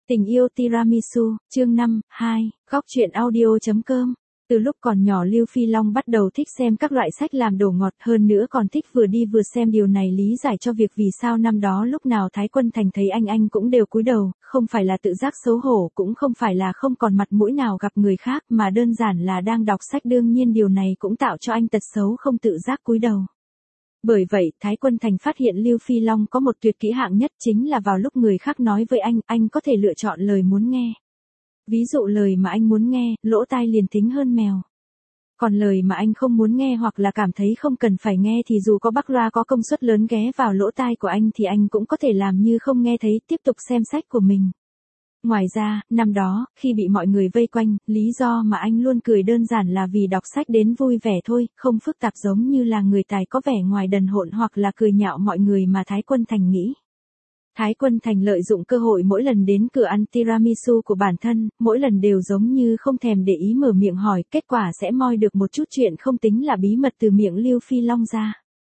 Tình yêu tiramisu, chương 5, 2, góc truyện audio.com. Từ lúc còn nhỏ Lưu Phi Long bắt đầu thích xem các loại sách làm đồ ngọt, hơn nữa còn thích vừa đi vừa xem, điều này lý giải cho việc vì sao năm đó lúc nào Thái Quân Thành thấy anh cũng đều cúi đầu, không phải là tự giác xấu hổ, cũng không phải là không còn mặt mũi nào gặp người khác, mà đơn giản là đang đọc sách, đương nhiên điều này cũng tạo cho anh tật xấu không tự giác cúi đầu. Bởi vậy, Thái Quân Thành phát hiện Lưu Phi Long có một tuyệt kỹ hạng nhất, chính là vào lúc người khác nói với anh có thể lựa chọn lời muốn nghe. Ví dụ lời mà anh muốn nghe, lỗ tai liền thính hơn mèo. Còn lời mà anh không muốn nghe hoặc là cảm thấy không cần phải nghe thì dù có bắc loa có công suất lớn ghé vào lỗ tai của anh thì anh cũng có thể làm như không nghe thấy, tiếp tục xem sách của mình. Ngoài ra, năm đó, khi bị mọi người vây quanh, lý do mà anh luôn cười đơn giản là vì đọc sách đến vui vẻ thôi, không phức tạp giống như là người tài có vẻ ngoài đần hộn hoặc là cười nhạo mọi người mà Thái Quân Thành nghĩ. Thái Quân Thành lợi dụng cơ hội mỗi lần đến cửa ăn tiramisu của bản thân, mỗi lần đều giống như không thèm để ý mở miệng hỏi, kết quả sẽ moi được một chút chuyện không tính là bí mật từ miệng Lưu Phi Long ra.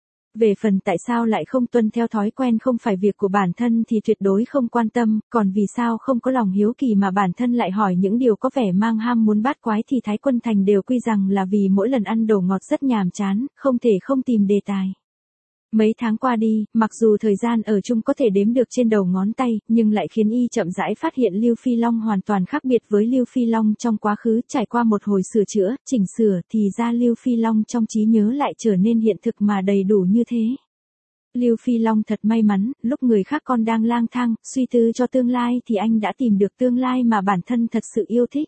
Về phần tại sao lại không tuân theo thói quen không phải việc của bản thân thì tuyệt đối không quan tâm, còn vì sao không có lòng hiếu kỳ mà bản thân lại hỏi những điều có vẻ mang ham muốn bát quái thì Thái Quân Thành đều quy rằng là vì mỗi lần ăn đồ ngọt rất nhàm chán, không thể không tìm đề tài. Mấy tháng qua đi, mặc dù thời gian ở chung có thể đếm được trên đầu ngón tay, nhưng lại khiến y chậm rãi phát hiện Lưu Phi Long hoàn toàn khác biệt với Lưu Phi Long trong quá khứ, trải qua một hồi sửa chữa, chỉnh sửa thì ra Lưu Phi Long trong trí nhớ lại trở nên hiện thực mà đầy đủ như thế. Lưu Phi Long thật may mắn, lúc người khác còn đang lang thang, suy tư cho tương lai thì anh đã tìm được tương lai mà bản thân thật sự yêu thích.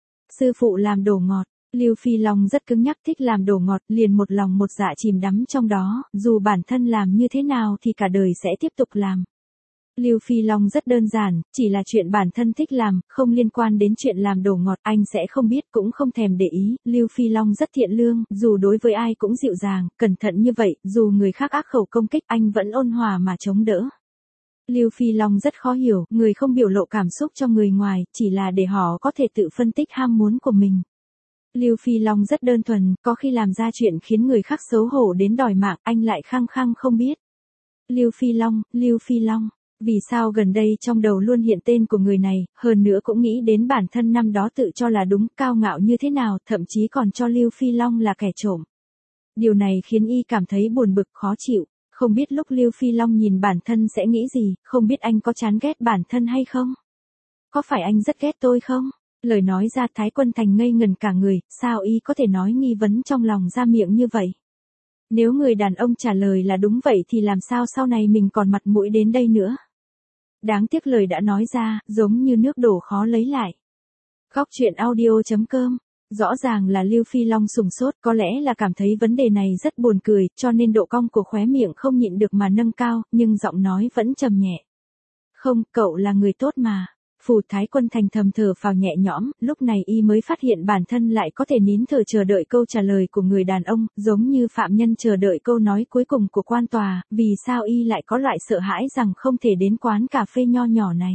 Sư phụ làm đồ ngọt. Lưu Phi Long rất cứng nhắc, thích làm đồ ngọt, liền một lòng một dạ chìm đắm trong đó, dù bản thân làm như thế nào thì cả đời sẽ tiếp tục làm. Lưu Phi Long rất đơn giản, chỉ là chuyện bản thân thích làm, không liên quan đến chuyện làm đồ ngọt, anh sẽ không biết cũng không thèm để ý. Lưu Phi Long rất thiện lương, dù đối với ai cũng dịu dàng, cẩn thận như vậy, dù người khác ác khẩu công kích anh vẫn ôn hòa mà chống đỡ. Lưu Phi Long rất khó hiểu, người không biểu lộ cảm xúc cho người ngoài, chỉ là để họ có thể tự phân tích ham muốn của mình. Lưu Phi Long rất đơn thuần, có khi làm ra chuyện khiến người khác xấu hổ đến đòi mạng, anh lại khăng khăng không biết. Lưu Phi Long, vì sao gần đây trong đầu luôn hiện tên của người này, hơn nữa cũng nghĩ đến bản thân năm đó tự cho là đúng, cao ngạo như thế nào, thậm chí còn cho Lưu Phi Long là kẻ trộm. Điều này khiến y cảm thấy buồn bực khó chịu, không biết lúc Lưu Phi Long nhìn bản thân sẽ nghĩ gì, không biết anh có chán ghét bản thân hay không? Có phải anh rất ghét tôi không? Lời nói ra Thái Quân Thành ngây ngần cả người, sao y có thể nói nghi vấn trong lòng ra miệng như vậy? Nếu người đàn ông trả lời là đúng vậy thì làm sao sau này mình còn mặt mũi đến đây nữa? Đáng tiếc lời đã nói ra, giống như nước đổ khó lấy lại. Góc truyện audio.com. Rõ ràng là Lưu Phi Long sùng sốt, có lẽ là cảm thấy vấn đề này rất buồn cười, cho nên độ cong của khóe miệng không nhịn được mà nâng cao, nhưng giọng nói vẫn trầm nhẹ. Không, cậu là người tốt mà. Phù Thái Quân Thành thầm thở phào nhẹ nhõm, lúc này y mới phát hiện bản thân lại có thể nín thở chờ đợi câu trả lời của người đàn ông, giống như phạm nhân chờ đợi câu nói cuối cùng của quan tòa, vì sao y lại có loại sợ hãi rằng không thể đến quán cà phê nho nhỏ này?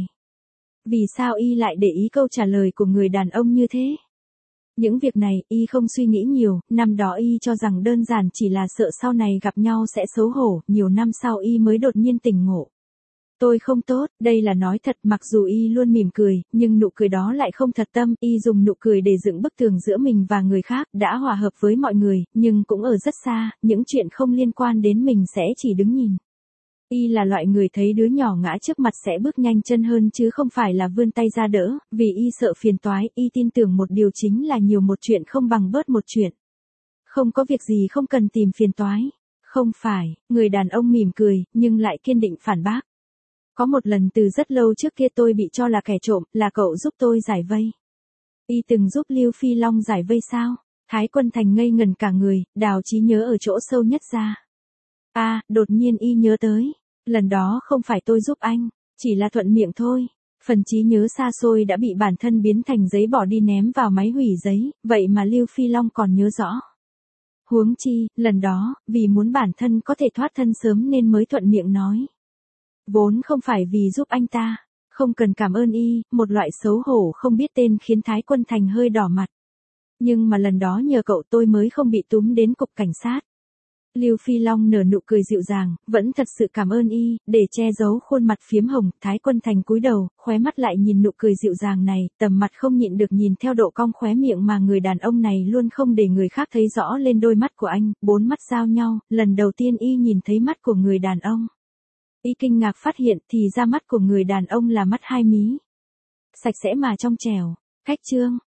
Vì sao y lại để ý câu trả lời của người đàn ông như thế? Những việc này, y không suy nghĩ nhiều, năm đó y cho rằng đơn giản chỉ là sợ sau này gặp nhau sẽ xấu hổ, nhiều năm sau y mới đột nhiên tỉnh ngộ. Tôi không tốt, đây là nói thật, mặc dù y luôn mỉm cười, nhưng nụ cười đó lại không thật tâm, y dùng nụ cười để dựng bức tường giữa mình và người khác, đã hòa hợp với mọi người, nhưng cũng ở rất xa, những chuyện không liên quan đến mình sẽ chỉ đứng nhìn. Y là loại người thấy đứa nhỏ ngã trước mặt sẽ bước nhanh chân hơn chứ không phải là vươn tay ra đỡ, vì y sợ phiền toái, y tin tưởng một điều chính là nhiều một chuyện không bằng bớt một chuyện. Không có việc gì không cần tìm phiền toái. Không phải, người đàn ông mỉm cười, nhưng lại kiên định phản bác. Có một lần từ rất lâu trước kia tôi bị cho là kẻ trộm, là cậu giúp tôi giải vây. Y từng giúp Lưu Phi Long giải vây sao? Thái Quân Thành ngây ngần cả người, đào trí nhớ ở chỗ sâu nhất ra. Đột nhiên y nhớ tới. Lần đó không phải tôi giúp anh, chỉ là thuận miệng thôi. Phần trí nhớ xa xôi đã bị bản thân biến thành giấy bỏ đi ném vào máy hủy giấy, vậy mà Lưu Phi Long còn nhớ rõ. Huống chi, lần đó, vì muốn bản thân có thể thoát thân sớm nên mới thuận miệng nói. Vốn không phải vì giúp anh ta, không cần cảm ơn y, một loại xấu hổ không biết tên khiến Thái Quân Thành hơi đỏ mặt. Nhưng mà lần đó nhờ cậu tôi mới không bị túm đến cục cảnh sát. Lưu Phi Long nở nụ cười dịu dàng, vẫn thật sự cảm ơn y, để che giấu khuôn mặt phiếm hồng, Thái Quân Thành cúi đầu, khóe mắt lại nhìn nụ cười dịu dàng này, tầm mặt không nhịn được nhìn theo độ cong khóe miệng mà người đàn ông này luôn không để người khác thấy rõ lên đôi mắt của anh, bốn mắt giao nhau, lần đầu tiên y nhìn thấy mắt của người đàn ông. Y kinh ngạc phát hiện thì ra mắt của người đàn ông là mắt hai mí. Sạch sẽ mà trong trẻo. Cách chương